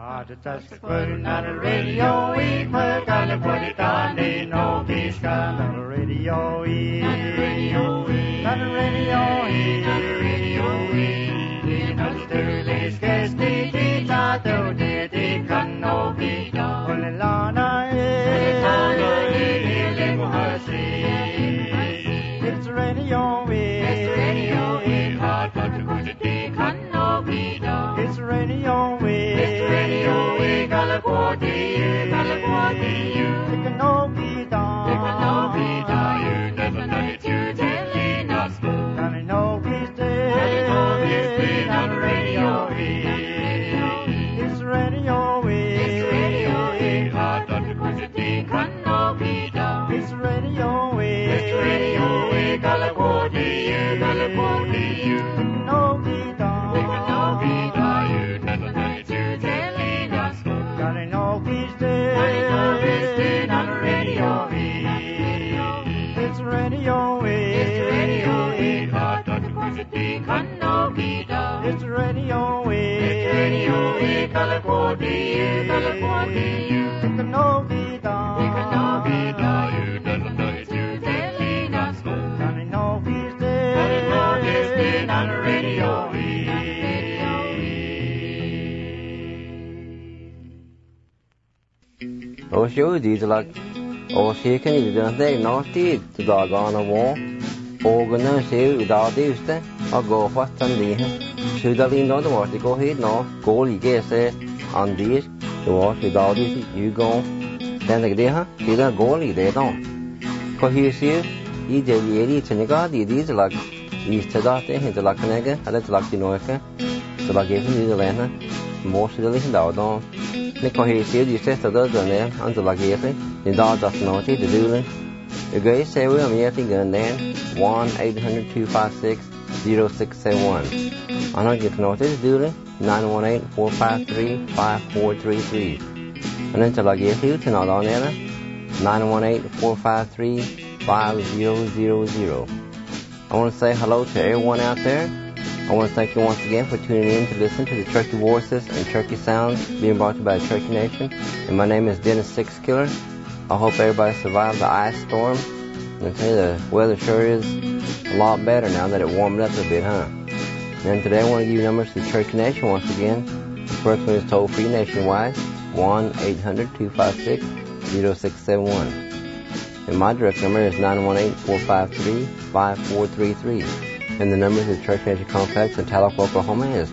Putting on the radio, we put on the put it on the no peace on the radio, on the radio, on the radio, on the radio, in the Sterling's guest, the tato, the cano, the Olana, it's radio, it's radio, it's hard to put the cano, it's radio, California, they can no be done. You never know it, you telling us. Gonna know he's dead. On the radio, it's radio, it's radio, hard to put it in. Can no be done. It's radio, California, they can no be done. They can no be done. You never know it, you telling us. Gotta know he's dead. On the radio, it's radio, it's radio, hard to put it in. Can no be done. It's radio, California, it can no be done. It can no be done. You never know it, you telling us. Gotta know he's dead. On the radio. Oh, sure, these are like, oh, she can you don't they not eat the dog on a wall. Oh, gonna see without this, I'll go fast and the should have been not what to go ahead, no, go, you guess it on this, the wash without this, you go, then the day, huh? You don't go, they don't. For here, see, you did the idiot and you got these like, you said that, into like an egg, and that's like the noise, so like if you the land, most of the listen down. Nick here said you said to the name until like everything, the dog does not to do it. The guy say we are meeting and then 1-800-256-0671. I'm not getting notice, do it 918-453-5433. And then to like you to not on there 918-453-5000. I want to say hello to everyone out there. I want to thank you once again for tuning in to listen to the Turkey Voices and Turkey Sounds being brought to you by the Turkey Nation. And my name is Dennis Sixkiller. I hope everybody survived the ice storm. And I tell you, the weather sure is a lot better now that it warmed up a bit, huh? And today I want to give you numbers to the Turkey Nation once again. The first one is toll-free nationwide, 1-800-256-0671. And my direct number is 918-453-5433. And the number to the Church Nation Complex in Tulsa, Oklahoma is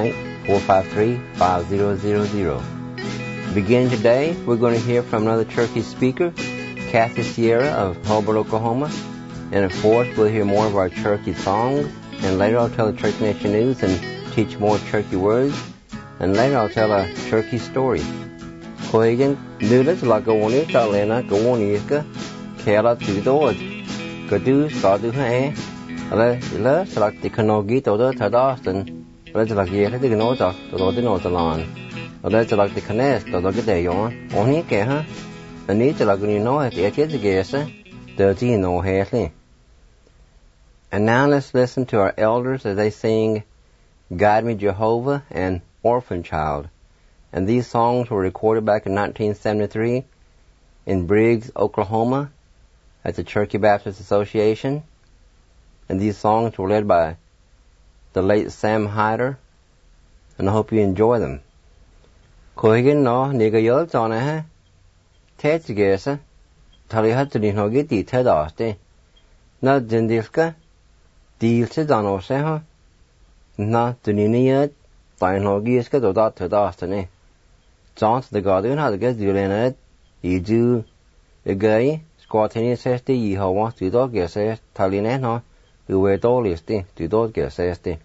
918-453-5000. Beginning today, we're going to hear from another Turkey speaker, Kathy Sierra of Hobart, Oklahoma. And of course, we'll hear more of our Turkey songs. And later I'll tell the Church Nation news and teach more Turkey words. And later I'll tell a Turkey story. Koigan, nudas la gawoni talena gawoni iska, kela tudod. Gadu sadu hae. Là sạc thì khăn nෝ기 또도 다다스는 là sạc gì hết thì nó chắc 또도 thì nó tàn là sạc thì khăn nét 또도 cái đề yon oni kẻ ha anh ấy sạc cái nó thì chết thì ghê sa tự chỉ nó hết đi. And now let's listen to our elders as they sing Guide Me Jehovah and Orphan Child. And these songs were recorded back in 1973 in Briggs, Oklahoma at the Turkey Baptist Association. And these songs were led by the late Sam Hyder, and I hope you enjoy them. Koigin no niga yol tona ha. Tet gesa. Tali hat ni no giti tedaste. Na dindilka. Dil se dano se ha. Na duniniet. Tain no giska do dat tedaste ne. John the Guardian had get dulenet. You do the guy. Squatini says the ye ha wants to dog gesa. Taline no. We were dollies, to do get says the.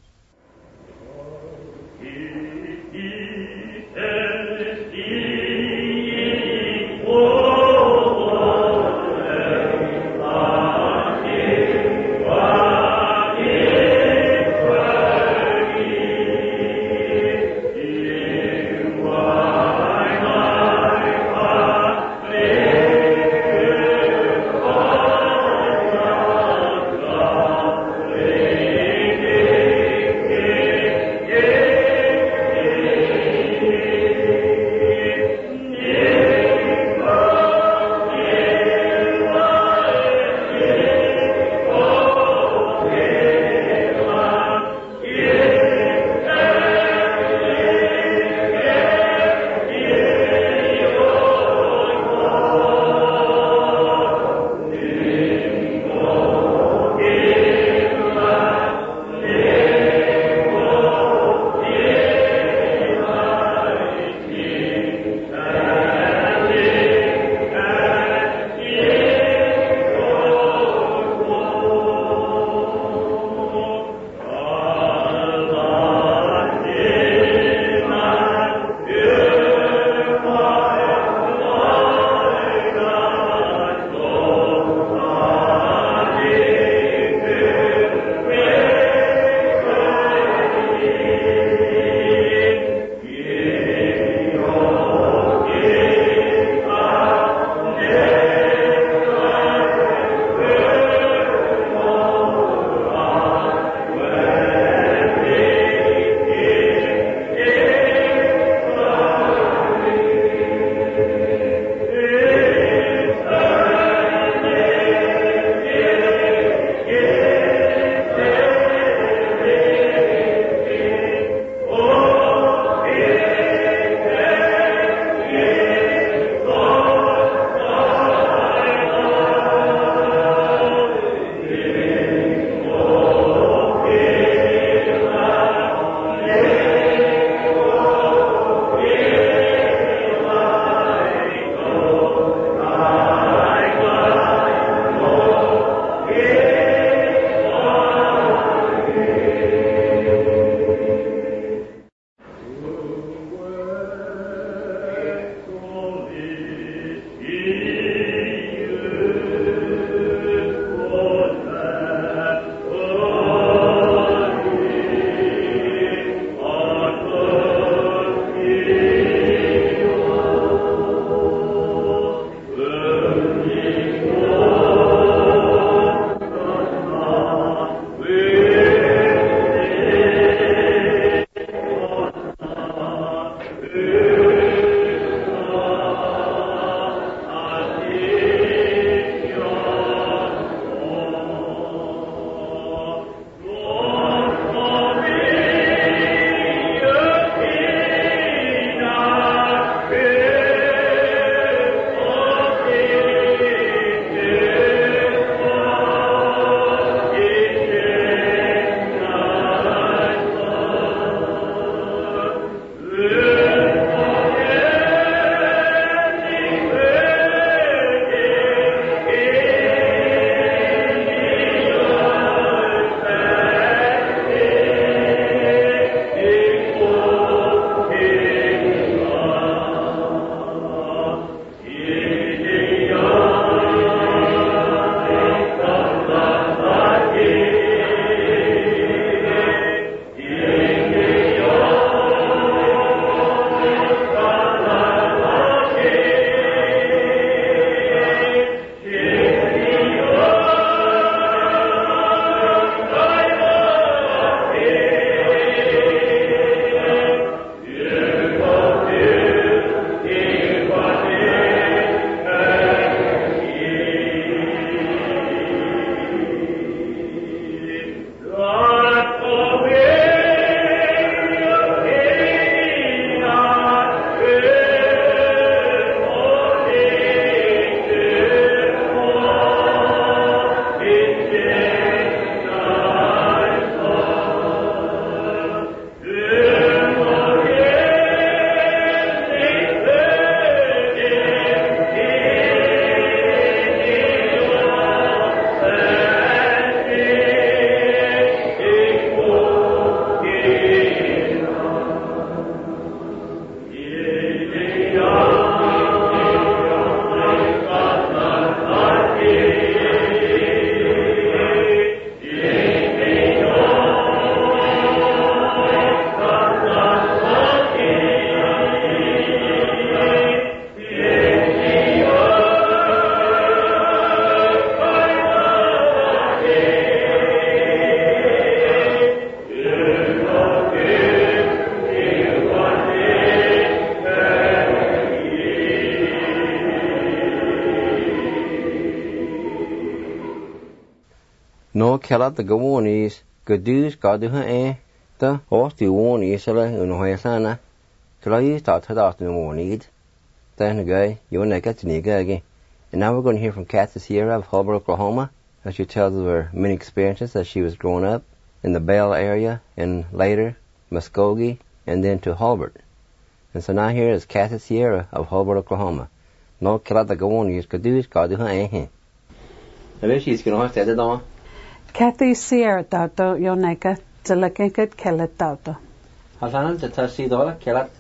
kella the Gawonies, Gadus, Gaduha, the horse the Wonies, and Hoyasana. Killa you start to out in the morning. Then again, you and I get to Niga again. And now we're going to hear from Kathy Sierra of Hubbard, Oklahoma, as she tells of her many experiences as she was growing up in the Bell area and later Muskogee and then to Hubbard. And so now here is Kathy Sierra of Hubbard, Oklahoma. No killa the Gawonies, Gadus, Gaduha, Hello, she's going to say it on. Kathy Sierra Tato, Yoneka, Telekeket Kellet Tato. Hasan, the Tassi Dollar, Kellet.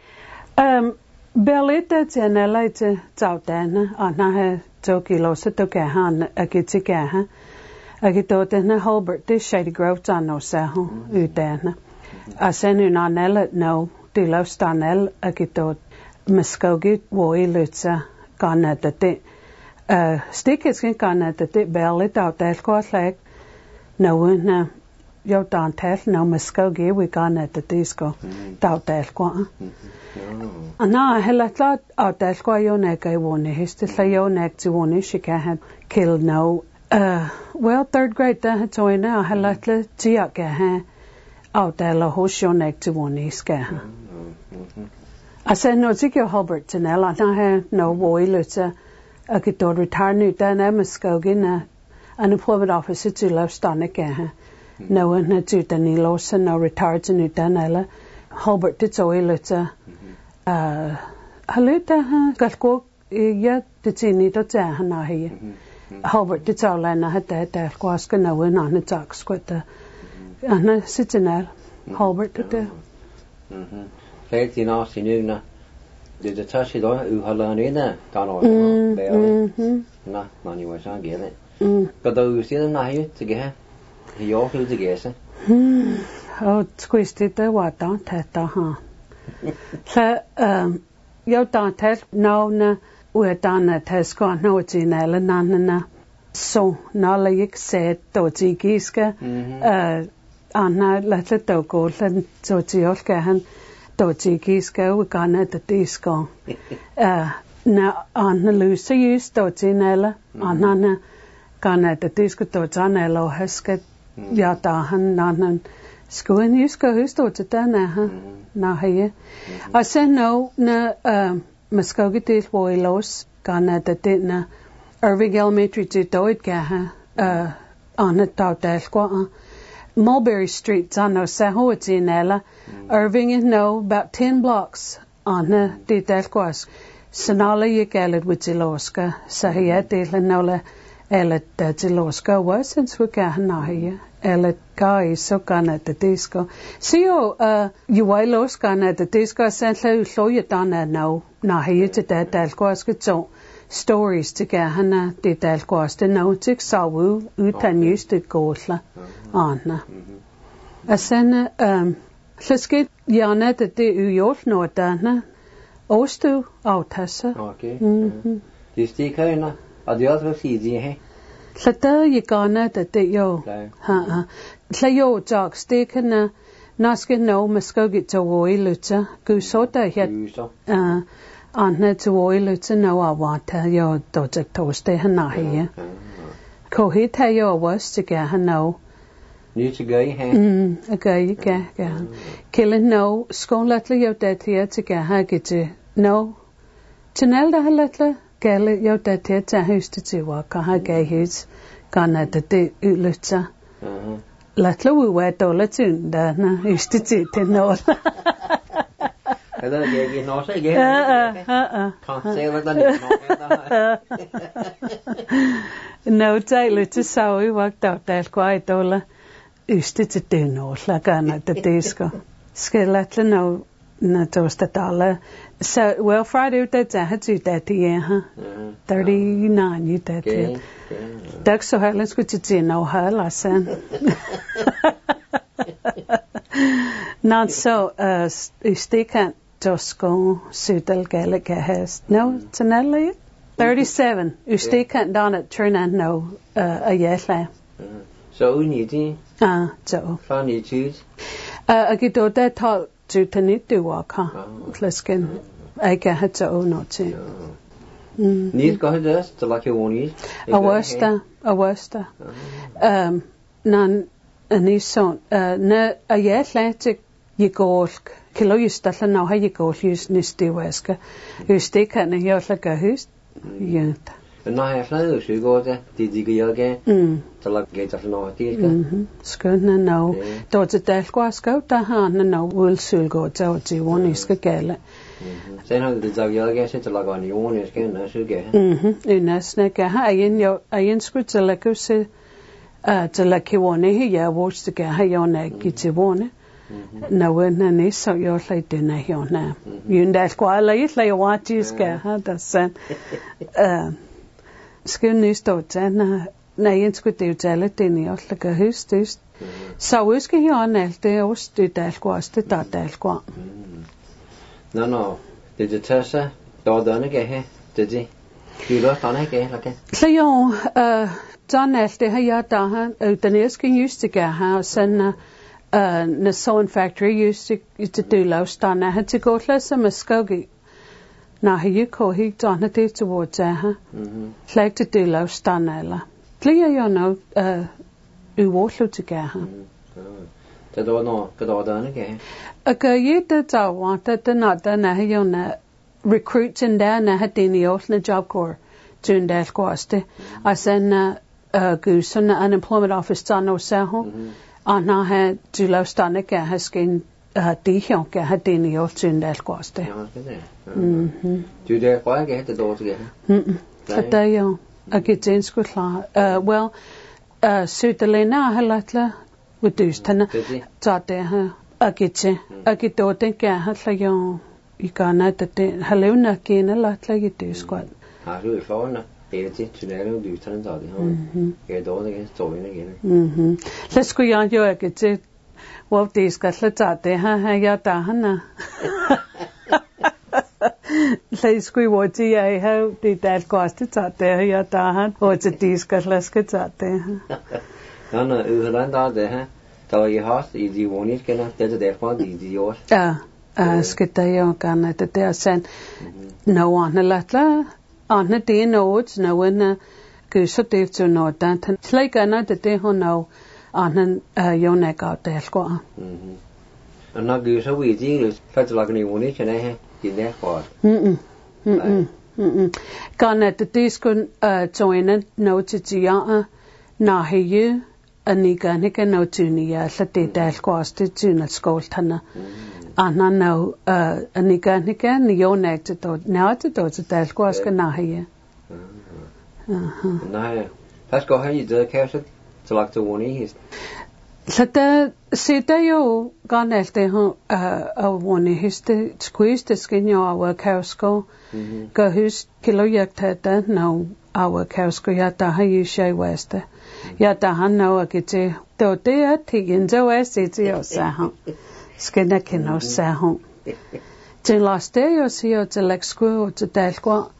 Belita Janela Tautana, Anaha Tokilosa Tokahan, Akitikaha, Akitotana Holbert, this Shady Grove Tano Saho, Udana. Asenu Nanella, no, Dilo Stanel, Akitot, Muskogee, Woi Lutza, Gana the Dick. Stickers can go at the belly out there, quite like no one, your dantel, no Muskogee, we gone at the disco, out there, and now I had thought out there, quite your neck, I won his to say your neck to one, she can't kill no. Well, third grade, that had joined now, I had let the Giac out there, la host your neck to one, his can. I said, no, Ziggy Hubbard to Nell, and I had no boy, let's I could retire new then I Muskogee na an employment officer to love Stonic no one had to the Lawson no retired to new then Ella Hulbert did so illuta Haluta Galco yet did see need to Hana here Hulbert did all and I had that Quaska no one on the talks with the Anna Sitinel Hulbert did the Faith in us in you. Did the Tashi do who Halanina gone on Bailey? Nah, money was on get it. But though see them now to get he also to guess it. Oh, squeezed it the what don't tell, huh? So, you don't tell no, we're done at Tesco, no, it's in Ellen, so now like said, Dodgy Giska, Anna let it go, and so it's your can. Dodgy Giska, we gone at the disco. Now, on the loose use, Dodgy Nella, on gone at the disco, Dodgy Nella, Hesket, Yatahan, Nanan, school, and you go, who's Dodgy Dana, now here. I said no, Muskogee Dish Boilos, gone at the dinner, Irving Elementary to Doidgaha, on the Tautasqua. Mulberry Street, on no Sahoatinella, Irving is no about 10 blocks on the Didelquas. Sonala Yagalid with Ziloska, Sahia Dilanola, Elet Ziloska was since we got Nahia, Elet Guy so gone at the disco. See you, Los gone at the disco, sent you so you done that no, Nahia to that Delquas, so stories to get Hannah Didelquas, the notic sawu, Utan used to go. Anna. Sen Sliskit Jana that the Uyot no dana Ostu Autassa. Okay. Do you stick her? Are the others easy, eh? Lata Yagana that the yo. Slayo jog stick and Naskin no Muskogee to Woi Luta, Gusota yet Anna to Woi Luta no I want tell yo dojak toast Hanahi. Kohita yo was to get her no. You to go, hey? Okay, yeah. Killing no, school letter your dead here to get her get you. No. Chanel the letter, Gale your dead here to house to do walk on her gay his gone at the day Ulutza. Letter we wear dollar tune, then used to do to know. And then you know, say again. Can't say what no, Taylor to so we worked out that quite dollar. Used to do no, like at the disco. Skeleton no toast at all. So, well, Friday, that's I had to do that year, huh? 39, you did it. That's so hard, let's go to see no her lesson. Not so, you can't just go, Sudal Gaelic has. No, it's an early 37. You still can't down at Trinidad, no, a year. So, you need so. Found you choose? I get all that talk to Tanit do walk, huh? Let's get I get it so not to. Need go to this to like you won't eat? A worster. nan anison na Atlantic yigolk kilo yustalla na ha yigol yus nisti weska yusti kan yolla hus yunta na ha flyðu sugóta digiga tala gate af no tilka skuna no dot del kwaska ta han no will sulgo ta ti one iska gale sen har det dagiga se tala gani one iska na suge unasna ka ha ayin skutala kusse tala ki one hi ya watch the ha yona kiti one na wena ni so yo lai dina yona yundal kwala yitla watiska ha da sen skun stota na yin skulle udtale den i ollaka hustust så uske hjørne det ost det dalkwaste der dalkwa no det tassa dådane ge det du lå stande ge laka så jo Donald det har jeg der han den eske justiga har sen na Sound Factory used to do lostana had to go klasa maskogi na hiko hi donna det towards her like to do lostana la Clear you know uwollu together det var no gadodane ge yete ta wanta the na yona recruiting there na hadini osna job corps tundal kwaste asen gusun unemployment office tano saho anna ha julostane ge haskin dihon ge hadini osundal kwaste du der kwa ge det dort ge Fata yo agitin skutla well Sudelena halatla udustana tade ha agitoten ge hatla yo ikana det haluna kina latla gituskwat har du forna det tunnelen udustana tade ha ge dort ge stoine ge Lesku yo agit well this skatla tade ha ya ta hana Lesku woti I have the that cost tade ya ta han what's this skatla tade no ulan da ha ta I hast I di wonis kana det der på di år skita yo kana det sen no one latla anna de notes no when kuso det to no dan like ana det ho no anna yo ne ka det ko anna kuso wi ji fat lagni wonis kana he di der på kana det skun join no to ya na he you Anika nika no tunia la te dal kwaste tuna skoltana anna no anika nika ni yo net to now to dal kwaska na hier na pas go ha de kerset to lak to woni his Lata sita yo ganelte ho a woni histe squeeze the skin yo our kausko go hus kilo yakta no our kausko yata ha you shay weste Yata han no akite to te atin zo esiti o sa ha skena kino sa ha Tin last day yo si o te lexku to dalkwa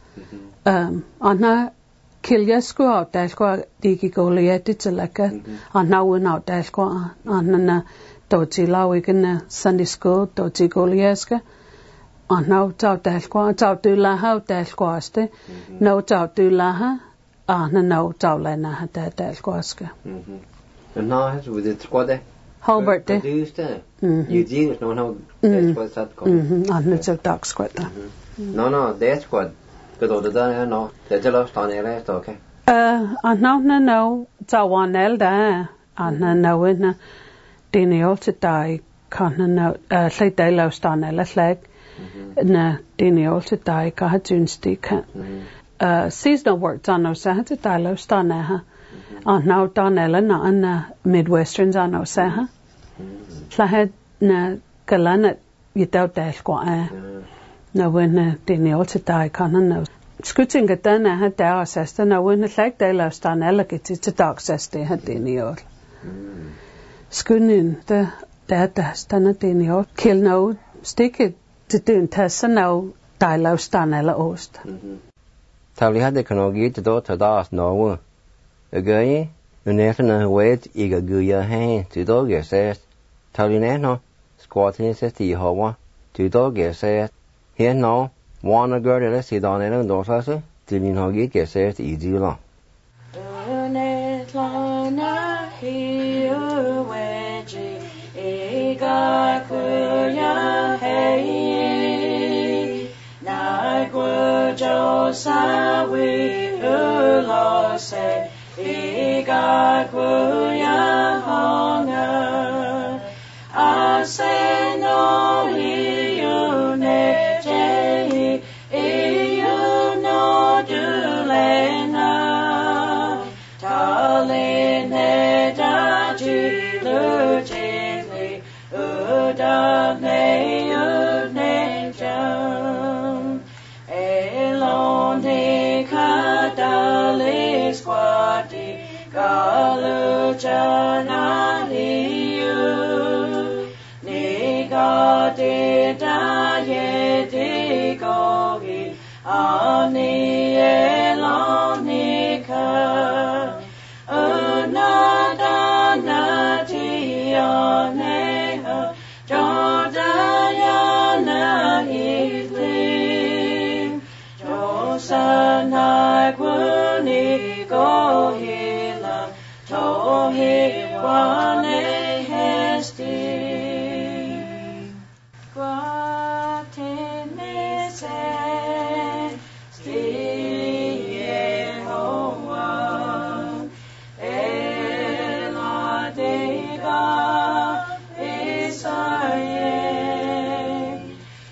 anna kiljesku o dalkwa digi golieti te leka anna una dalkwa anna to ti lawigena Sunday school to ti golieska anna ta dalkwa ta tu la ha dalkwa ste no ta tu la ha Anna no taulena hata dalkwaska. And now has with it squad Hobart de. You did no that's what that called. Anna so dark squad. No that's what good order da no that's a lost on it okay. Anna no tawanel da Anna no in dini also die kana no lle dai lost on it leg na dini also die ka hatun stick. Seasonal work done no sa to dialo stana ha now donella na an midwesterns on no sa ha had na galana without dal kwa na when dini also die kana no skuting gatana ha da sesta na when like dialo stana like it's a dark sesta ha dini or skunin da stana dini or kill no stick it to do tessa no dialo stana ost Tavli hade kanogi te do tadas no again unefna wait iga guya he to do says Tavli no squatting says the hawa to do says here no one a girl let's see down and do so tilin hogi says easy long sawi ulo se iga kuya honga ase no hiune jehi iu no dulena taline daji lujili udane udne jam elone kadali squati galu jana hiu nigade daye digogi ani elonika unadana tiyaneha jodayana hitlim josanai gwuni gohila tohi wane hesti Guatinese Yehovah Eladega Isaye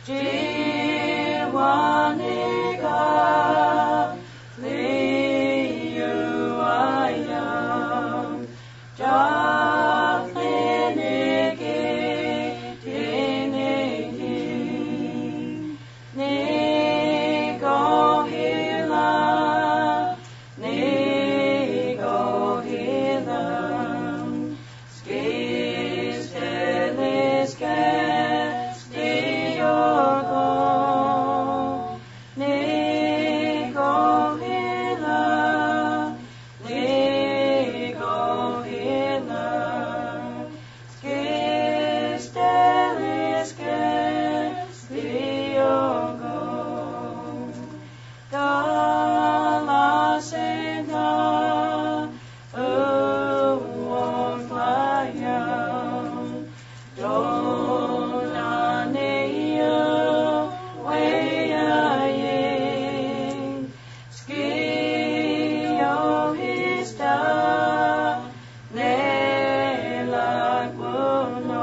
Jiwanega Liyuayam Jaflinigi Tinigi Nigohila Nigohila Skisteliske Stiogo Nigohila Nigohila Skisteliske Stiogo Galasina Uwaflayam Donaneyu Weyayin Skiyohista Nelagwuno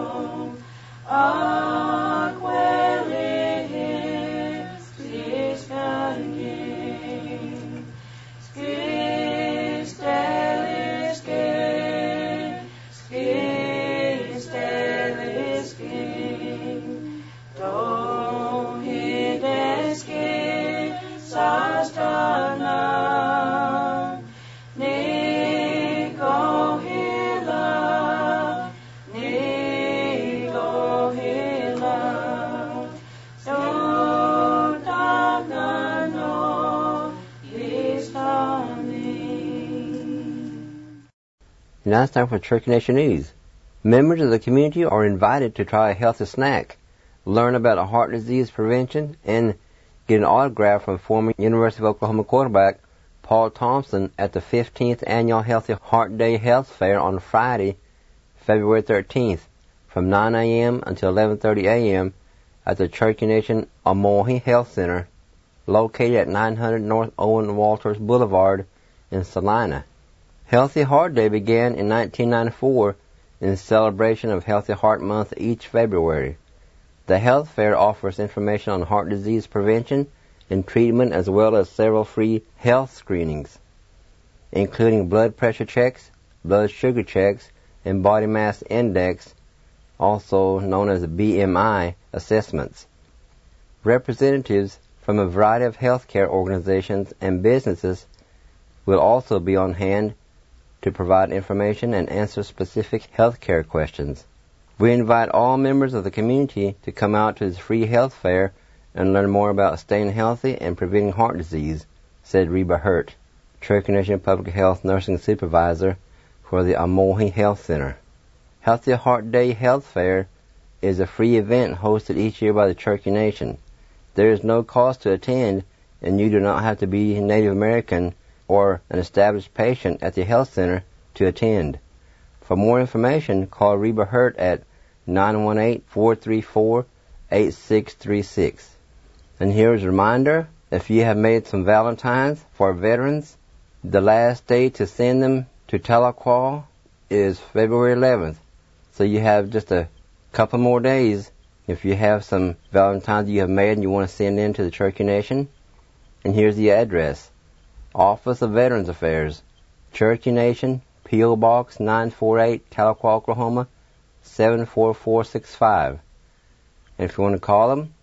Aquelihis Skiskangi Skisteliske Skisteliske Dohideske Sastana Nigohila Nigohila Sodagano Istani Now it's time for Cherokee Nationese. Members of the community are invited to try a healthy snack, learn about heart disease prevention, and get an autograph from former University of Oklahoma quarterback Paul Thompson at the 15th Annual Healthy Heart Day Health Fair on Friday, February 13th, from 9 a.m. until 11:30 a.m. at the Cherokee Nation Amohi Health Center, located at 900 North Owen Walters Boulevard in Salina. Healthy Heart Day began in 1994 in celebration of Healthy Heart Month each February. The health fair offers information on heart disease prevention and treatment, as well as several free health screenings, including blood pressure checks, blood sugar checks, and body mass index, also known as BMI assessments. Representatives from a variety of healthcare organizations and businesses will also be on hand to provide information and answer specific healthcare questions. We invite all members of the community to come out to this free health fair and learn more about staying healthy and preventing heart disease, said Reba Hurt, Cherokee Nation Public Health Nursing Supervisor for the Amohi Health Center. Healthy Heart Day Health Fair is a free event hosted each year by the Cherokee Nation. There is no cost to attend, and you do not have to be Native American or an established patient at the health center to attend. For more information, call Reba Hurt at 918-434-8636. And here is a reminder If you have made some Valentines for veterans, the last day to send them to Tahlequah is February 11th. So you have just a couple more days. If you have some Valentines you have made and you want to send in to the Cherokee Nation, and here's the address. Office of Veterans Affairs, Cherokee Nation, P.O. Box 948, Tahlequah, Oklahoma, 74465. And if you want to call them,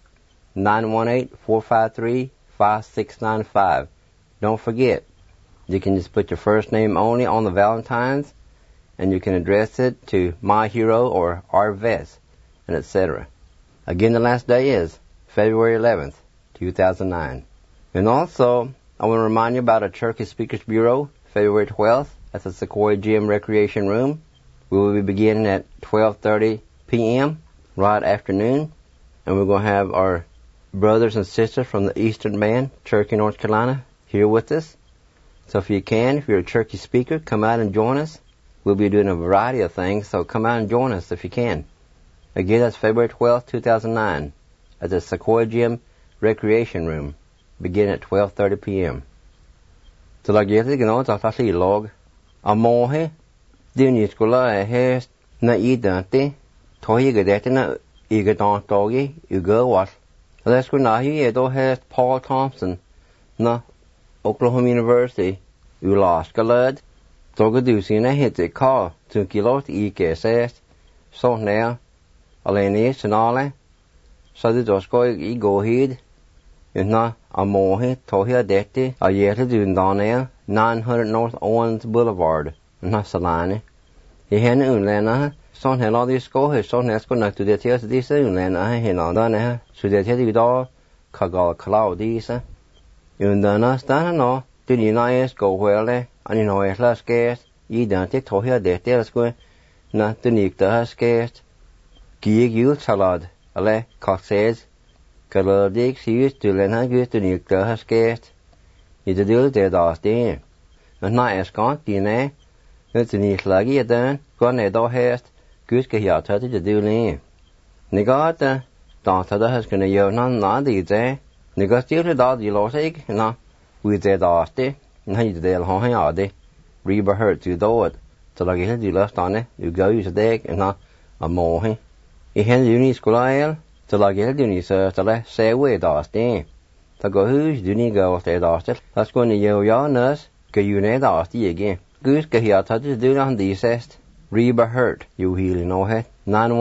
918-453-5695. Don't forget, you can just put your first name only on the Valentines, and you can address it to My Hero or Our Vets, and etc. Again, the last day is February 11th, 2009. And also, I want to remind you about a Cherokee Speakers Bureau, February 12th, at the Sequoia Gym Recreation Room. We will be beginning at 12:30 p.m., right afternoon, and we're going to have our brothers and sisters from the Eastern Band, Cherokee, North Carolina, here with us. So if you can, if you're a Cherokee speaker, come out and join us. We'll be doing a variety of things, so come out and join us if you can. Again, that's February 12th, 2009, at the Sequoia Gym Recreation Room, beginning at 12:30 p.m. So like you know, it's a log. A mohe, dini skola he na idante, tohi gadete na igadon dogi, ugo what. Let's go now here, though has Paul Thompson, na Oklahoma University, lost galad. Toga do see na hit the car, to kilot ike says, so now, alene sanale, so the dosko go heed, and na a mohe, tohi adete, a yeta do down there, 900 North Owens Boulevard, na salane. He had unlena, son had all these go, his son has gone to the tears of this unlena, he not done it, so the teddy dog, kagal cloud these. You done us done no, did you not go well, and you know it's less scarce, you don't take to hear that there's going, not to nick the scarce. Gig you salad, ale, cocktails, color dicks used to learn how good to nick the scarce. You to do the dust in. And not as gone, you know, it's a neat sluggy done, gone a dog hast, good get your turtle to do lean. Nigga, daughter has gonna yell none these there. Nigga still the dog you lost egg, no, with the dust, and how you did home yard, Reba hurt to do it, so like you left on it, you go use a deck, and not a more. He had the uni school ale, so like you need to let say away dust in. So go who's do need go stay dust. That's going to yell your nurse, go you need dust again. Goose get here touch to do on the assessed. Reba hurt, you healing no head.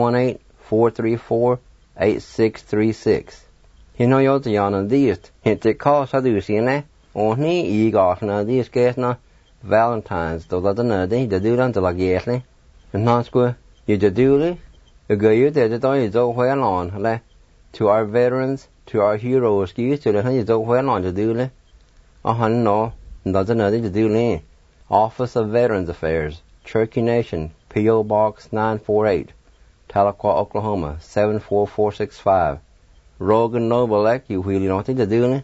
918-434-8636. You know you're the on these. Hit the call so do you see ne? Only you got na these guys na Valentine's, though that another the do until like yesterday. And not square, you the do you go you there the door is all well on, le. To our veterans, to our heroes, excuse to the hundreds of well on to do le. No, not another to do le. Office of Veterans Affairs, Cherokee Nation, P.O. Box 948, Tahlequah, Oklahoma, 74465. Rogan Noblek, you really don't think to do le.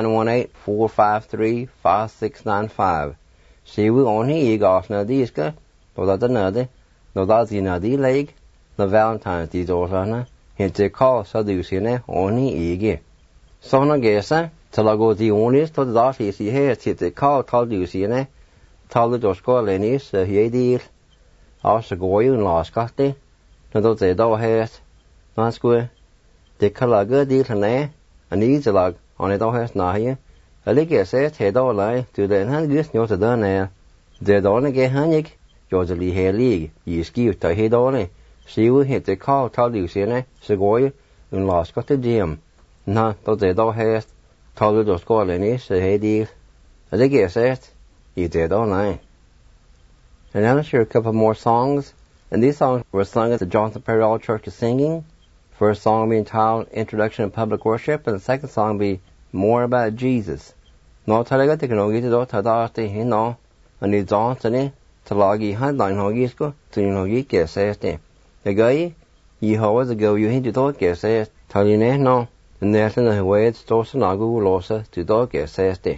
918-453-5695. See, we only you got na these guys, no that's another, no that's the another leg, the Valentine's these also na. Hint the call so do you see ne only you. So na guess till I go the only to the dot is here hit the call told you see ne. Told the just call Lenny's he deal. Also go you and lost got the. No don't say do has. Not square. The color good deal ne. And these log on it all has na here. A lick says head all lie to the hand just not done there. The don't get hannick. Usually hair league. You ski to head only. See we hit the call told you see ne. So go you and lost got the gym. No, don't say do has. Told the just call Lenny's he deal. A lick says. You did all night. And now let's hear a couple more songs. And these songs were sung at the Johnson Prairie All Church of Singing. First song will be entitled Introduction to Public Worship, and the second song will be More About Jesus. No talaga te kano gite do tadarte hino. Ani Johnson to lagi headline hogisko to you know you get says the guy you always go you hit to do get says taline no. And there's a way it's to nagu losa to do get says the.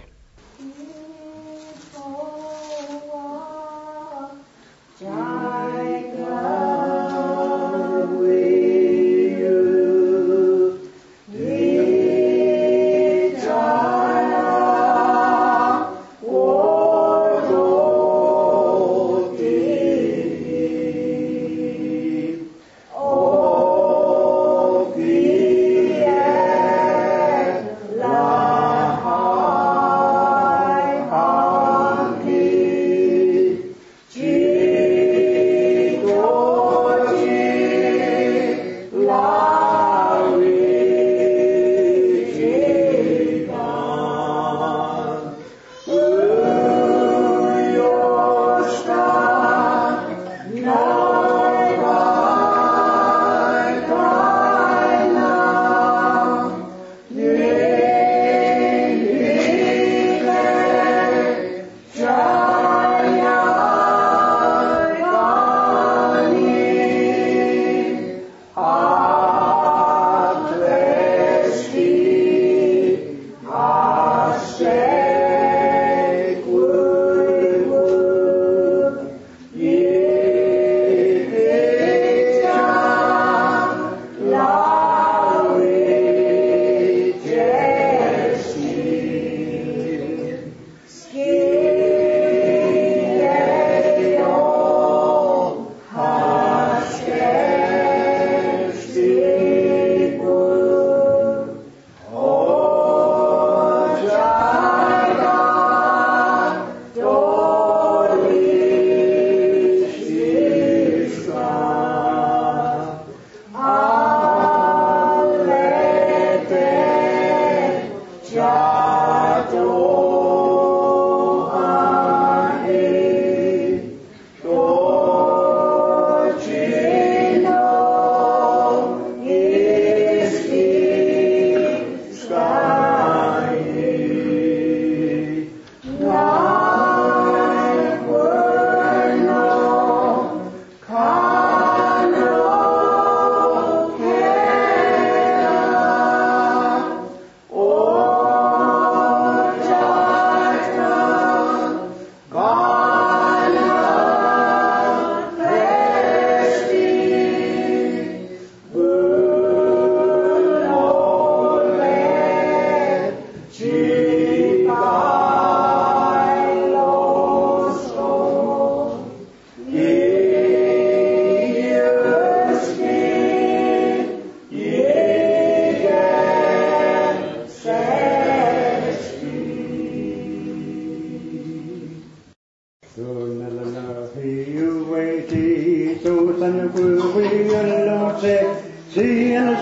Joy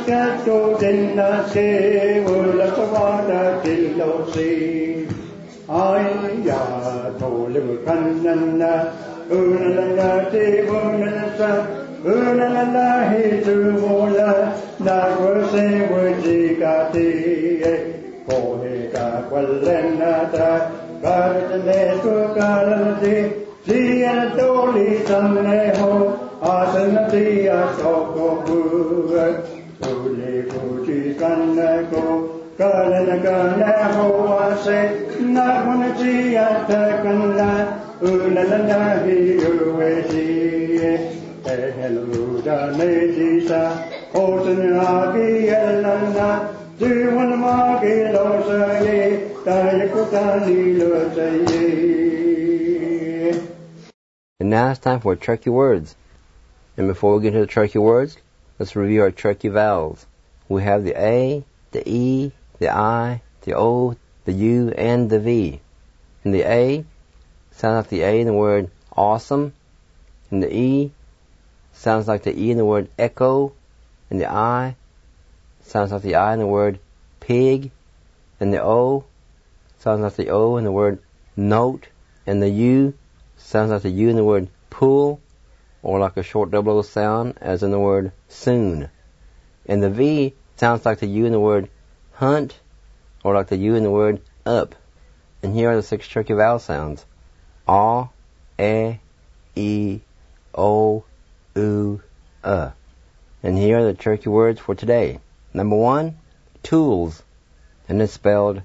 Kato dinna se ula savada dillo si ay ya to live kanna una te una sa una la he tu mola da se wuji ka ti ko he ka kwalena ta garne to kalati ti an to li samne ho asanati asoko bu uli fuji kanna ko kalana kanna ho ase na kunji atakanna ulala hi uwesi hello da nejisa otan agi elana jivan magi losaye tayakutani losaye. And now it's time for Cherokee words. And before we get into the Cherokee words, let's review our Cherokee vowels. We have the A, the E, the I, the O, the U, and the V. And the A sounds like the A in the word awesome. And the E sounds like the E in the word echo. And the I sounds like the I in the word pig. And the O sounds like the O in the word note. And the U sounds like the U in the word pool, or like a short double O sound, as in the word soon. And the V sounds like the U in the word hunt, or like the U in the word up. And here are the 6 Cherokee vowel sounds. A, E, O, U, And here are the Cherokee words for today. Number 1, tools. And it's spelled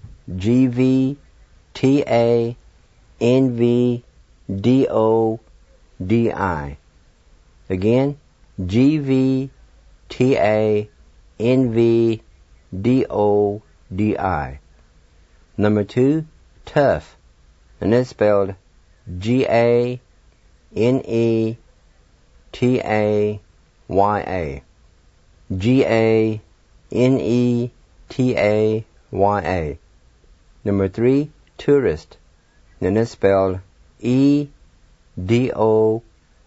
GVTANVDODI. Again, GVTANVDODI. Number 2, tough. And it's spelled GANETAYA. GANETAYA. Number 3, tourist. And it's spelled EDOLIDO.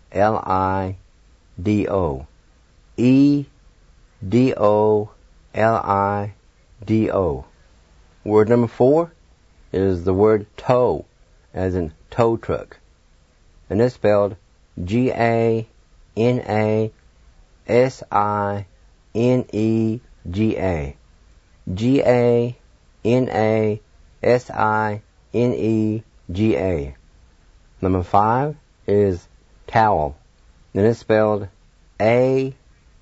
EDOLIDO. Word number 4 is the word tow, as in tow truck. And it's spelled GANASINEGA. GANASINEGA. Number 5 is towel. And it's spelled ALIKAYODI.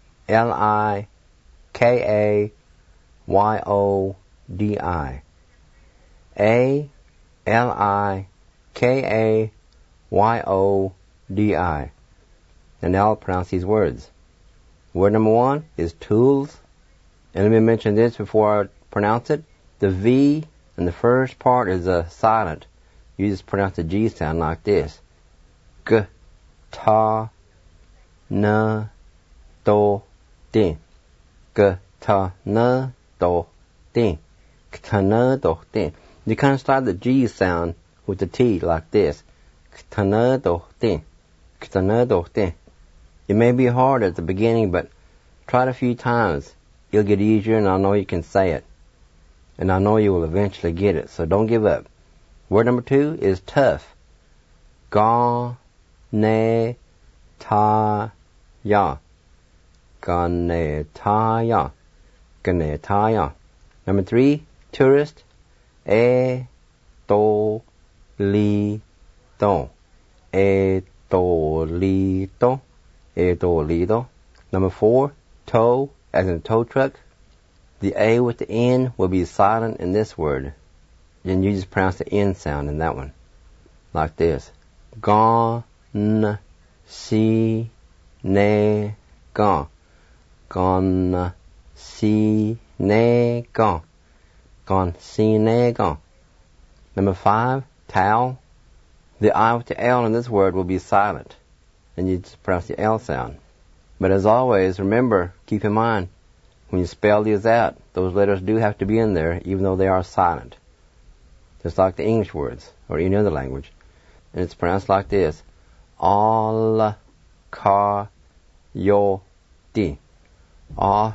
ALIKAYODI. And now I'll pronounce these words. Word number 1 is tools. And let me mention this before I pronounce it. The V in the first part is a silent. You just pronounce the G sound like this. G, ta, na, do, din. G, ta, na, do, din. G, ta, na, do, din. You kind of start the G sound with the T like this. G, ta, na, do, din. G, ta, na, do, din. It may be hard at the beginning, but try it a few times. It'll get easier, and I know you can say it. And I know you will eventually get it, so don't give up. Word number 2 is tough. Ga-ne-ta-ya. Ga-ne-ta-ya. Ga-ne-ta-ya. Number 3, tourist. E-to-li-do. E-to-li-do. E-to-li-do. Number 4, tow, as in tow truck. The A with the N will be silent in this word. Then you just pronounce the N sound in that one. Like this. Gone, si, ne, gone. Gone, si, ne, gone. Gone, si, ne, gone. Number 5, towel. The I with the L in this word will be silent. And you just pronounce the L sound. But as always, remember, keep in mind, when you spell these out, those letters do have to be in there, even though they are silent. Just like the English words, or any other language. And it's pronounced like this. Al-ka-yo-di. Al-ka-yo-di.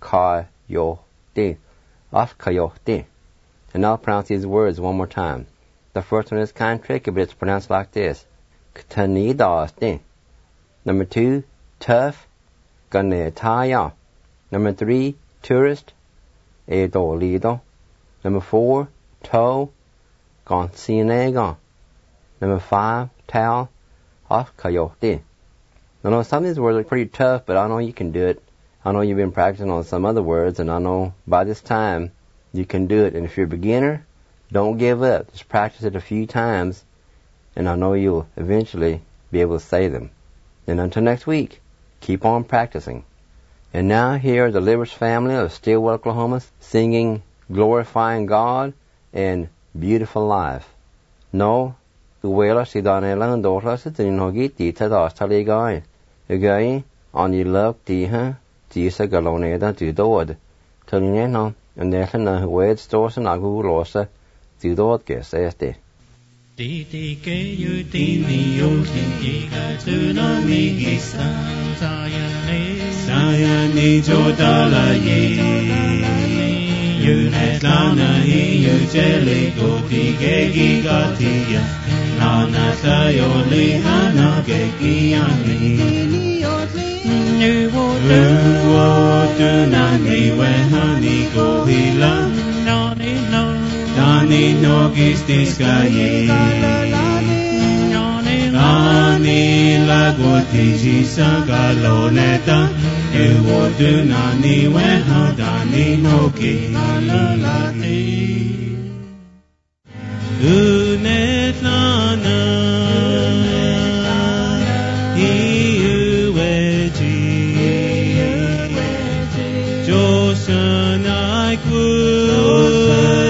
Afkayote. Afkayote. And I'll pronounce these words one more time. The first one is kind of tricky, but it's pronounced like this. Ktanidaste. Number 2, tough. Ganetaya. Number 3, tourist. Edolido. Number 4, toe. Gonsinega. Number 5, towel. Afkayote. I know some of these words are pretty tough, but I know you can do it. I know you've been practicing on some other words, and I know by this time you can do it. And if you're a beginner, don't give up. Just practice it a few times, and I know you'll eventually be able to say them. And until next week, keep on practicing. And now here are the Livers family of Stillwell, Oklahoma, singing Glorifying God and Beautiful Life. No, Uwela si Danela and Dorla si Tinhogi Tita Dastaligai. Ugai, on you love Tiha, Tisa Galoneda to Dord. Tolineno, and Nelson Wed Stores and Agu Rosa to Dord guess este. Titi ke yu tini yo tini ka tuna mi sayane jodala ye yu netlana yu jele go tige gigatiya nana sayoli hana ke kiyani nu wo tuna ni we hani go hila Dani no gistis gaye Dani la gotiji sagaloneta Ewo dunani weha dani no ki Unetlana Iuweji Josanai ku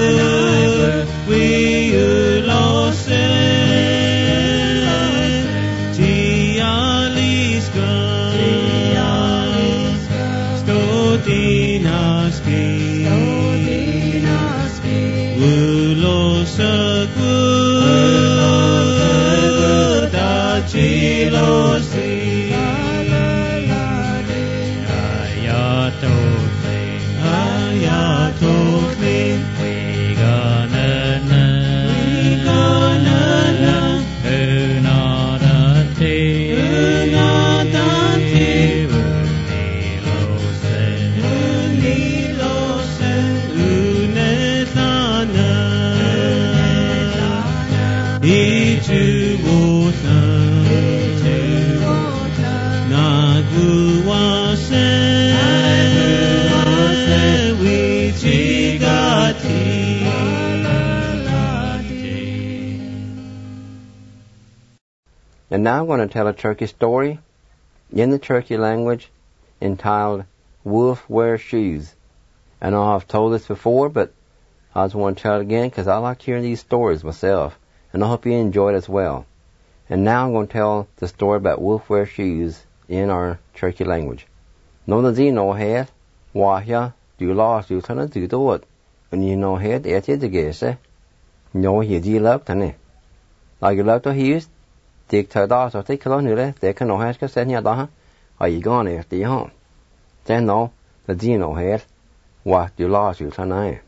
And now I'm going to tell a turkey story in the turkey language entitled Wolf Wears Shoes. I know I've told this before, but I just want to tell it again because I like hearing these stories myself, and I hope you enjoy it as well. And now I'm going to tell the story about Wolf Wears Shoes in our turkey language. No the Z no head, wahya, do lost, you turn to do it, and you know head, et it again, no he D love to like you love to hear. Tick thời đó so tick lo nữa để cái nó hết cái xe nhà đó ở gì con này tí hông thế nó là gì nó hết và điều lo sự thế này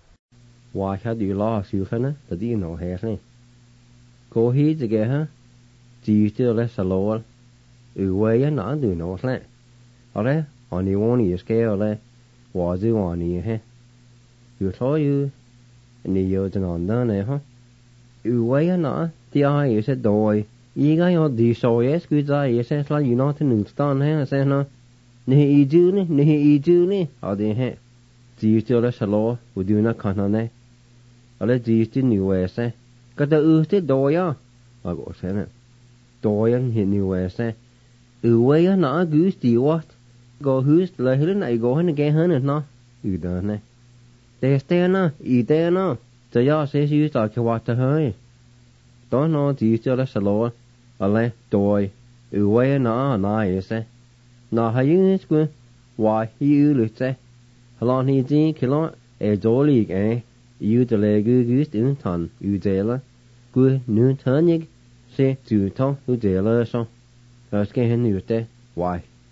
và sao điều lo sự thế này là gì nó hết này cô hí gì cái ha chỉ cho là salo quay nó từ nó lại ở đây họ đi muốn đi cái ở đây và chứ họ đi haอยู่thôiอยู่นี่อยู่จะนอนđó này ha quay nó thì ai sẽ đòi依家有啲數嘢，佢就係寫啦，原來聽唔到呢，寫啦，你係移住呢，我哋係只做咧實攞，我哋那看下呢，我哋只做牛嘢寫，嗰度啲多呀，我講寫呢，多呀係牛嘢寫，位啊那佢是話個 hus 嚟喺呢個喺呢嘅喺呢，有得呢，但係呢，一但呢，就要寫書就佢話就係，當我只做咧實攞。Ale doi uwe na ese na hayun sku wa yu lutse halon hi ji kilon e joli e yu de le gu gu stun tan yu de la gu nu tanig se tu ton yu de la so as ke hen yu te why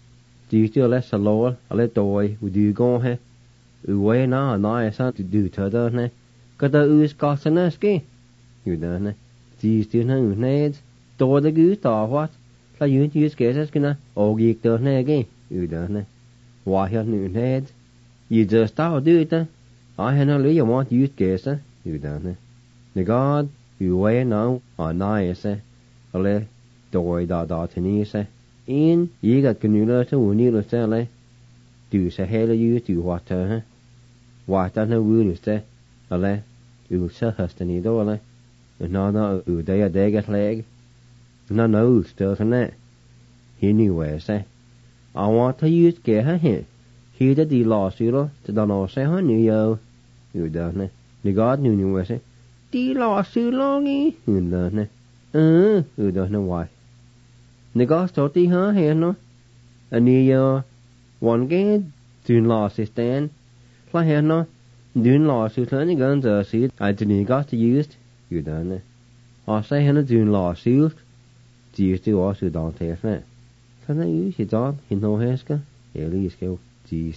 chỉ cho lấy sờ lô lấy tuổi u đi con he u quay nó nói sao đi thở đó nè cái đó u có sẵn hết cái u đó nè chỉ cho nó u nè tôi đã cứ tỏ hoạt là u chỉ cái sao cái nè ô ghi đó nè cái u đó nè hoa hiện u nè u just start do it I had no lấy mà u cái sao u đó nè nè God u quay nó nói sao lấy tuổi đó thì ní sao in ý cái cái nữa số u ní rồi sao lấy từ sẽ hay là u từ hoạt thở ha hoạt ta nó vui được sao lấy u sẽ hết cái đó lấy nó u đây cái leg nó u still thế này he knew where sao I want to use cái ha he he đã đi lo xíu đó thì đó nó sẽ hết nhiều u đó nè the God knew where sao đi lo xíu lo nghe u đó nè u đó nó why the God so tí hả he nó anh nhiều one cái chuyện lo sẽ stand là he nó chuyện lo sự thế này gần giờ sự I didn't got to use u đó nè họ sẽ he nó chuyện lo xíu chỉ cho sự đòn thế nè thế này use cái đó hình hồ hết cả để lý cái chỉ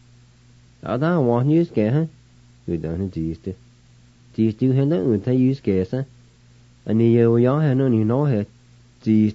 ở đó want use cái ha u đó nó chỉ he nó người ta use cái sao anh nhiều gió he nó nhiều nói hết chỉ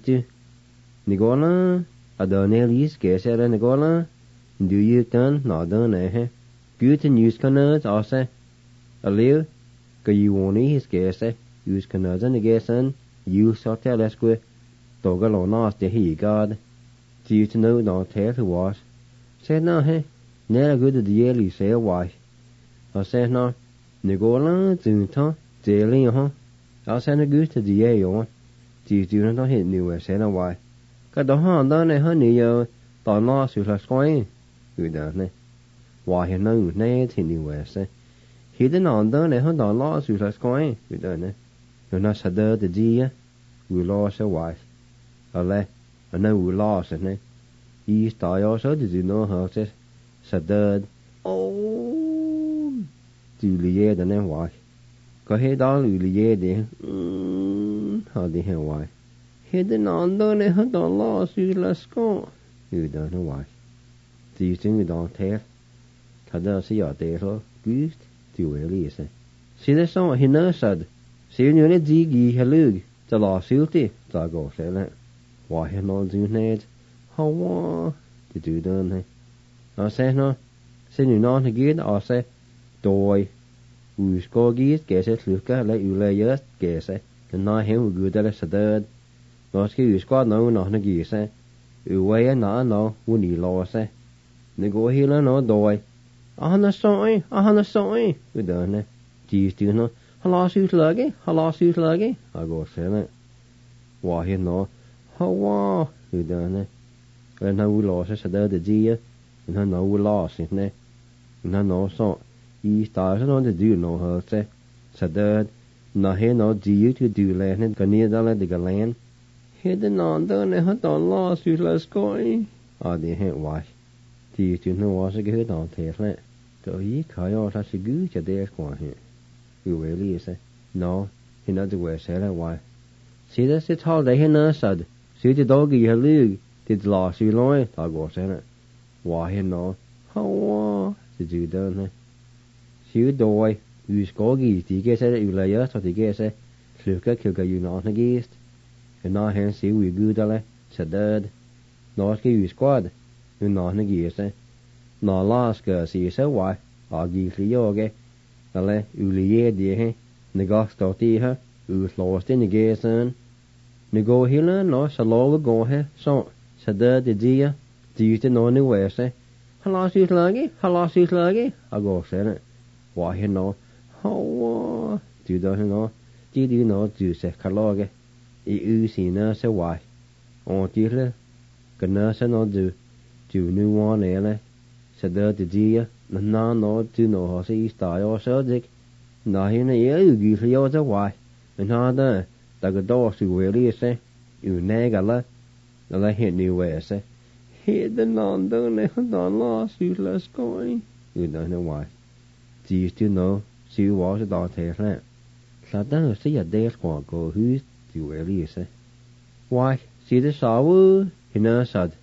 Nicola, ở đó này use cái sao đây Nicola, do you turn nó đó này ha, cứ tin use cái nữa ở sao, ở liu, cái you want use cái sao, use cái nữa dân cái sao, use sort theo let's go, tổ cái lỗ nó để hiểu God, chỉ cho nó nó thế thì what, sao nó ha, nếu là good the yearly say why, ở sao nó, Nicola dừng thôi, dễ liền ha, ở sao nó good the year on, chỉ cho nó hiện nhiều sao nó why. Cái đó đó này hơn nhiều tỏ lo sự là xoay người đó này và hiện nay người này thì nhiều vậy sao khi đến đó này hơn tỏ lo sự là xoay người đó này rồi nó sẽ đỡ được gì á người lo sẽ hoài ở đây ở nơi người lo sẽ này ý tỏ yếu số thì gì nó họ sẽ đỡ từ lìa đó này hoài có hết đó lìa để họ đi theo hoài he đến nón đó này hết đó lo suy là sco người đó nó hoài chỉ chính người đó thế thật ra sẽ ở đây thôi cứ chịu ấy đi xem xin đấy xong thì nó sad xíu như này gì gì hay lư cho lo xíu thì cho go sẽ lại hoài he nó như này how thì tự đơn hay nó sẽ nó sẽ như nó thì kia nó sẽ đôi u sco kia cái sẽ lướt cái lại u lại nhớ cái sẽ nó hiểu người ta là sad nó cái squad nó gì sao quay nó uốn lo sao nếu có hiểu nó đòi nó soi cái đó này chỉ nó lo suy lagi go sao này và hiện nó hoa cái đó này cái nó lo sẽ đỡ được gì á nó lo sẽ này nó so ý ta nó để do nó hơn sẽ đỡ nó hay nó gì to do lại nên cái này đó là cái land hết đến nón đó này hết toàn lo suy là coi đi hết hoài thì chuyện nó hóa sẽ cái hết toàn thiệt đấy tôi ý khởi ra ta sẽ cứ cho đây qua hết cứ vậy đi sẽ nó thì nó được sẽ là hoài chỉ là sẽ thao đấy hết nó sad chỉ thì đó cái lưu thì lo suy nói ta gọi sẽ là hoài hết nó hoa thì chịu đơn này xíu đôi use có gì thì cái sẽ là nhớ sau thì cái sẽ sự các kiểu cái nó cái nó hẹn xíu người gửi đó là sẽ đợt nó cái use squad nó cái sẽ nó last cái xíu sẽ hoài gì lý do cái đó là lý đi hay nó có tổ ti ha lost in cái sơn nó go hiểu nó sẽ lo cái go ha so sẽ đợt thì gì á chỉ cho nó như vậy sẽ hello suy lagi go sẽ này hoài hiện nó how chỉ đó nó chỉ đi nó chỉ sẽ khá lo cái ý xí nó sẽ hoài chỉ là cái nó sẽ nó chịu như hoa này này sẽ đỡ thì gì á nó chịu nó họ sẽ start ở sở dịch nó hiện nay gì phải ở cho hoài nó đó ta cái đó sự về đi sẽ này cả là hiện nhiều về sẽ hiện đến non đó này nó lo sự là coi đó nó hoài chỉ chịu nó chịu hóa sẽ đỏ thế này là đó sẽ là để qua cô hứ chịu về đi sẽ why see the saw thì nó sad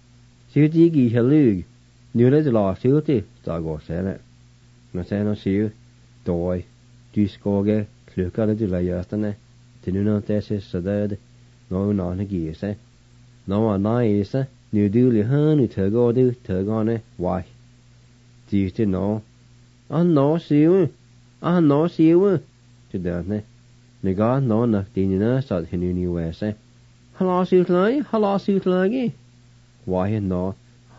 siêu tí kỳ hả lưu nếu lấy lò siêu tí ta gọi sẽ nè nó sẽ nó siêu đôi tuy skåge klukka det la göstane till nu när det är så där nó nó gi sẽ nó mà nói sẽ nếu du li hơn nu thở gå nè why chỉ til nó nó siêu til der nè nega nó nè tin nè sát hình như vậy sẽ hallo siêu lại why nó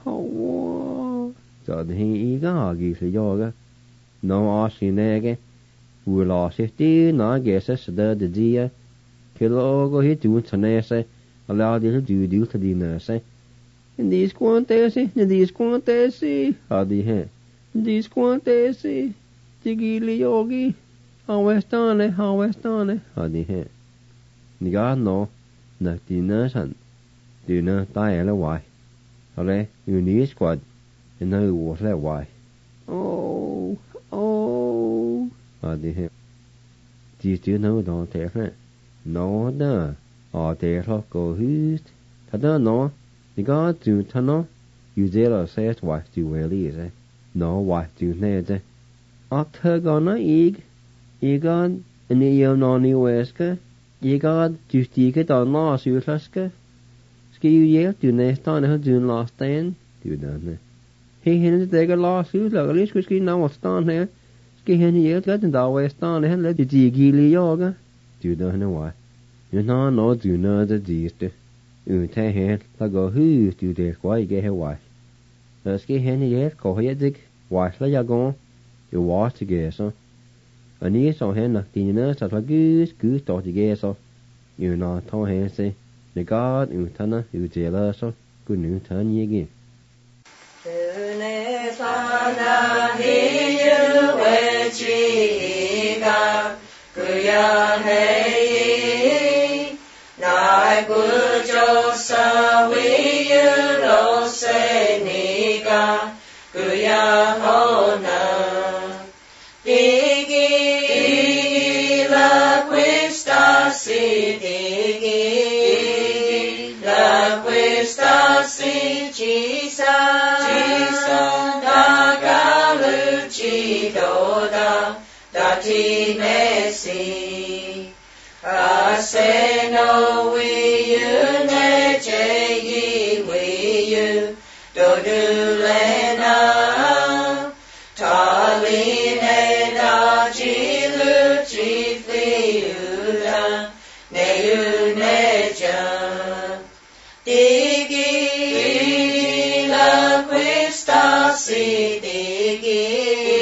så det är iga gi så jag nó xin nè cái vừa lo sẽ tí nó ghé sẽ đỡ được gì á khi lo có hết chuyện thằng này sẽ là đi điều thật đi nữa sẽ đi quan tế à đi hè đi quan tế chỉ ghi li yogi Western à đi hè你讲nó那đi nữa sẵn đi nữa tai là why à lẽ you need squad and now what là why à đi hè chỉ chữ nó đó thế này nó đó ở thế đó có hút thật đó nó thì có chữ thằng nó you dare là sẽ what chữ về đi thế nó what chữ này thế thơ có nó ý có anh yêu nó nhiều vậy cái ý có chữ gì cái đó nó siêu thật cái you dare chữ này tao này chữ last stand chữ đó này hiện tại cái last siêu là cái cái nào stand này cái hiện giờ cái tên đạo Western này là chỉ ghi lý do cái chữ đó nó vậy nhưng nó chữ nó là gì thế thế hiện là có hư chữ để quay cái hệ vậy rồi cái hiện giờ có hệ dịch vậy là giờ con chữ watch cái sao anh ấy sau hiện là thì nó sẽ là cứ tổ chức cái sao nhưng nó thao hiện sẽ để có thằng nó chế là sao cứ nữ thằng như cái 지가 그야 해이 나의 구조사 위유로 세니가 그야 호나 디기 la questa si digi la questa si chisa Doda dati nesi aseno wiyu ne cheyi wiyu dodulena taline da jilu chifliuda neyu neja digi la questa si digi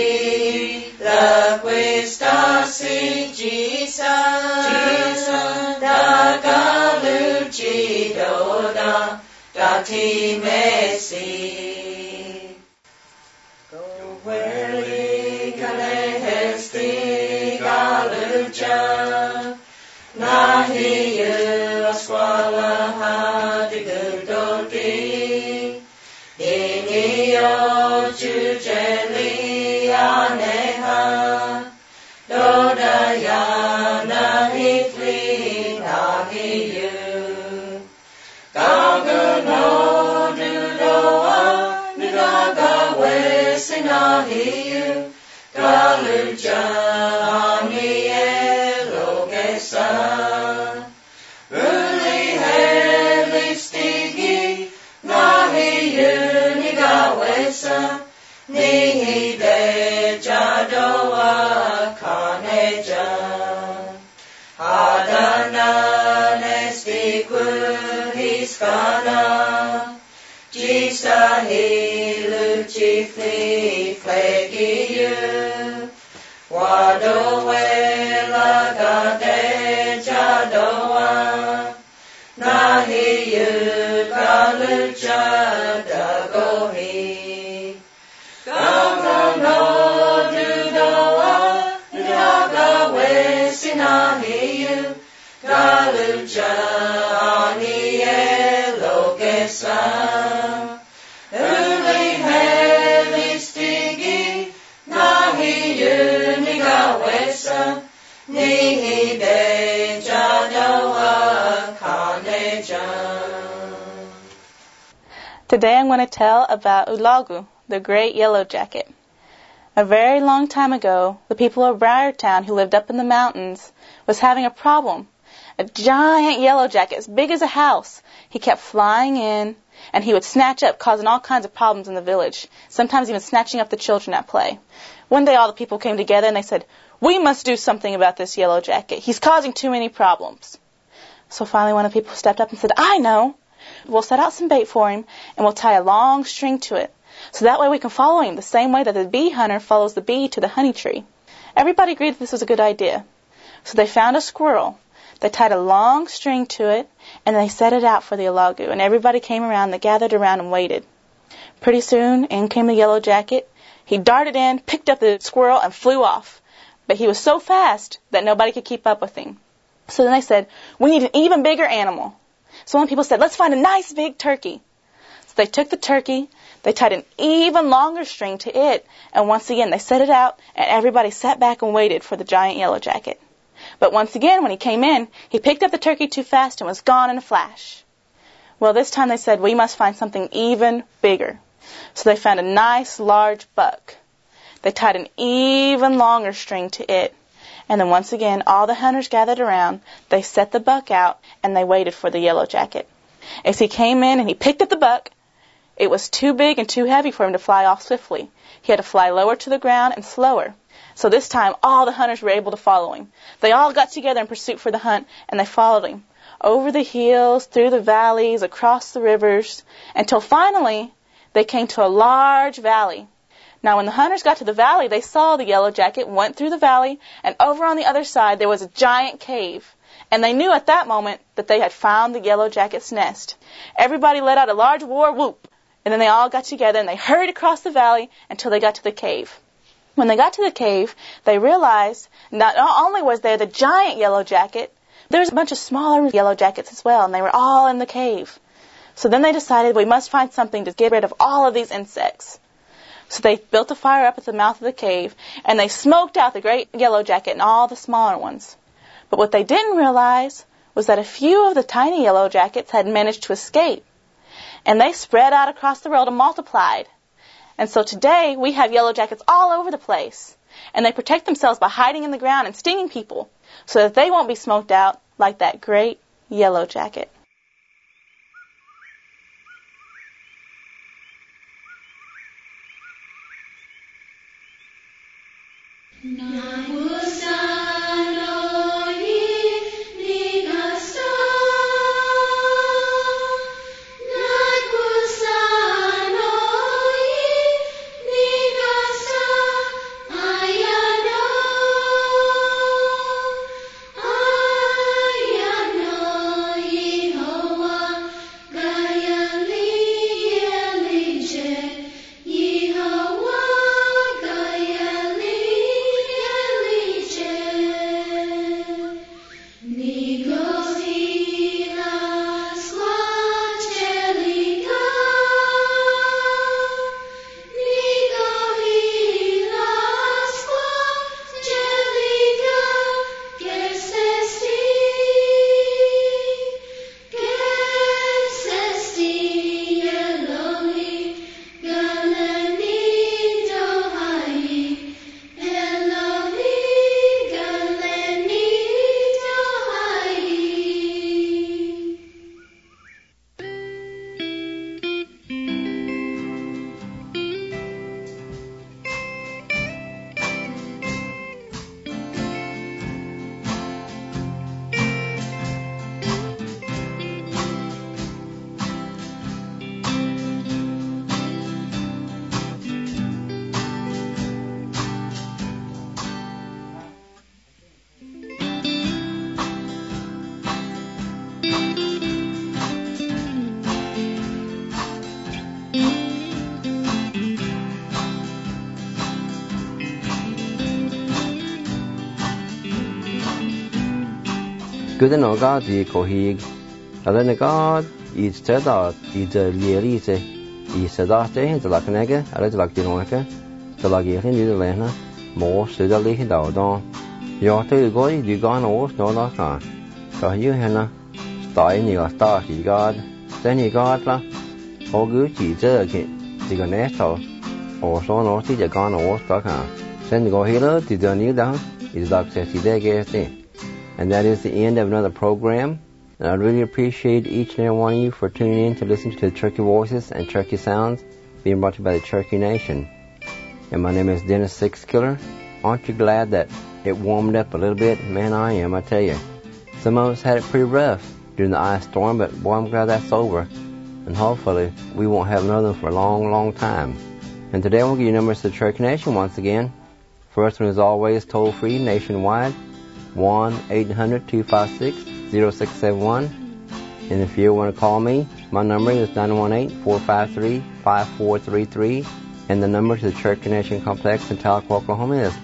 questa si chisa da galuci doda dati mesi go weli kale hesti galucha nahi yu asquala hadigudoti inio chujeli aneha Dodayana hitli nahiyu Gagano dudoa Nigaga wesinahiyu Galuja anielo gesa Uli heli stigi Nahiyu nigawesa Nihide jadoa kaneja Adana nestiku hiskana Jisa hilu chifli flegiyu Wadowe lagade jadoa Nahiyu galuja dagohi Nahiyu galuja anielo gesa Uli heli stigi Nahiyu nigawesa Nihide jadawa kaneja Today I'm going to tell about Ulagu, the great yellow jacket. A very long time ago, the people of Briartown who lived up in the mountains was having a problem. A giant yellow jacket as big as a house. He kept flying in, and he would snatch up, causing all kinds of problems in the village, sometimes even snatching up the children at play. One day all the people came together and they said, "We must do something about this yellow jacket. He's causing too many problems." So finally one of the people stepped up and said, "I know. We'll set out some bait for him, and we'll tie a long string to it. So that way we can follow him the same way that the bee hunter follows the bee to the honey tree." Everybody agreed that this was a good idea. So they found a squirrel. They tied a long string to it, and they set it out for the Ulagu, and everybody came around. They gathered around and waited. Pretty soon, in came the yellow jacket. He darted in, picked up the squirrel, and flew off. But he was so fast that nobody could keep up with him. So then they said, "We need an even bigger animal." So one people said, "Let's find a nice big turkey." So they took the turkey, they tied an even longer string to it, and once again they set it out, and everybody sat back and waited for the giant yellow jacket. But once again, when he came in, he picked up the turkey too fast and was gone in a flash. Well, this time they said, "We must find something even bigger." So they found a nice large buck. They tied an even longer string to it. And then once again, all the hunters gathered around. They set the buck out, and they waited for the yellow jacket. As he came in and he picked up the buck, it was too big and too heavy for him to fly off swiftly. He had to fly lower to the ground and slower. So this time, all the hunters were able to follow him. They all got together in pursuit for the hunt, and they followed him over the hills, through the valleys, across the rivers, until finally they came to a large valley. Now, when the hunters got to the valley, they saw the yellow jacket, went through the valley, and over on the other side there was a giant cave. And they knew at that moment that they had found the yellow jacket's nest. Everybody let out a large war whoop, and then they all got together and they hurried across the valley until they got to the cave. When they got to the cave, they realized not only was there the giant yellow jacket, there was a bunch of smaller yellow jackets as well, and they were all in the cave. So then they decided, we must find something to get rid of all of these insects. So they built a fire up at the mouth of the cave, and they smoked out the great yellow jacket and all the smaller ones. But what they didn't realize was that a few of the tiny yellow jackets had managed to escape, and they spread out across the world and multiplied. And so today we have yellow jackets all over the place, and they protect themselves by hiding in the ground and stinging people so that they won't be smoked out like that great yellow jacket. Good no God the kohig. Allen God is said out either Lielise is a doctor, the Lacanega, a little like the Noaka, the Lagian in the Lena, more Sudali Dowdon. You're to go, you gone over, no locker. So you, Hannah, stay in your start, you God, then you God, Ogu chỉ chơi chỉ có nét thôi. Or so nó chỉจะก่อนor stuck on. Send go here to the new down is access to that gas thing. And that is the end of another program. And I really appreciate each and every one of you for tuning in to listen to the Cherokee Voices and Cherokee Sounds being brought to you by the Cherokee Nation. And my name is Dennis Sixkiller. Aren't you glad that it warmed up a little bit? Man, I am, I tell you. Some of us had it pretty rough during the ice storm, but boy, I'm glad that's over. And hopefully we won't have another one for a long, long time. And today I'm going to give you numbers to the Cherokee Nation once again. First one is always toll-free nationwide, 1-800-256-0671. And if you want to call me, my number is 918-453-5433. And the number to the Cherokee Nation Complex in Tahlequah, Oklahoma is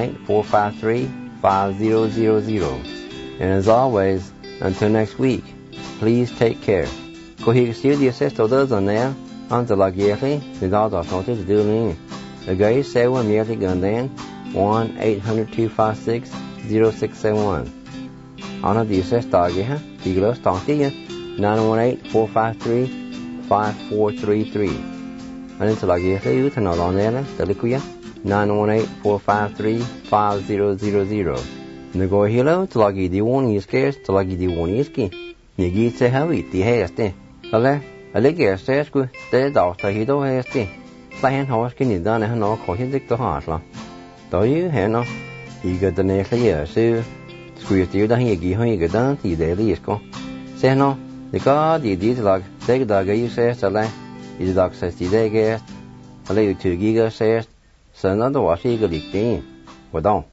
918-453-5000. And as always, until next week, please take care. Go here to see the assist others on there. Until like yearly, the dogs are something to do me. The guys say when yearly gun then, 1-800-256-0671. Honor the assist dog, yeah? The girls talk to you. 918-453-5433. And until like yearly, you turn on there, the liquid, 918-453-5000. And the go here, to like the one is scarce, to like the one is key. You get to have it, the hair, stay. I like your stairs, good. Stay dog, so he don't have stay. Flying horse can you done and no call his dick to heart. Do you, Hannah? You got the next year, so squeeze you down here, give you get down to the daily school. Say no, the god, you did like, take dog, you says, I like, his dog says, the day gas. I let you 2 giga says, so another was eagerly clean. Well, don't.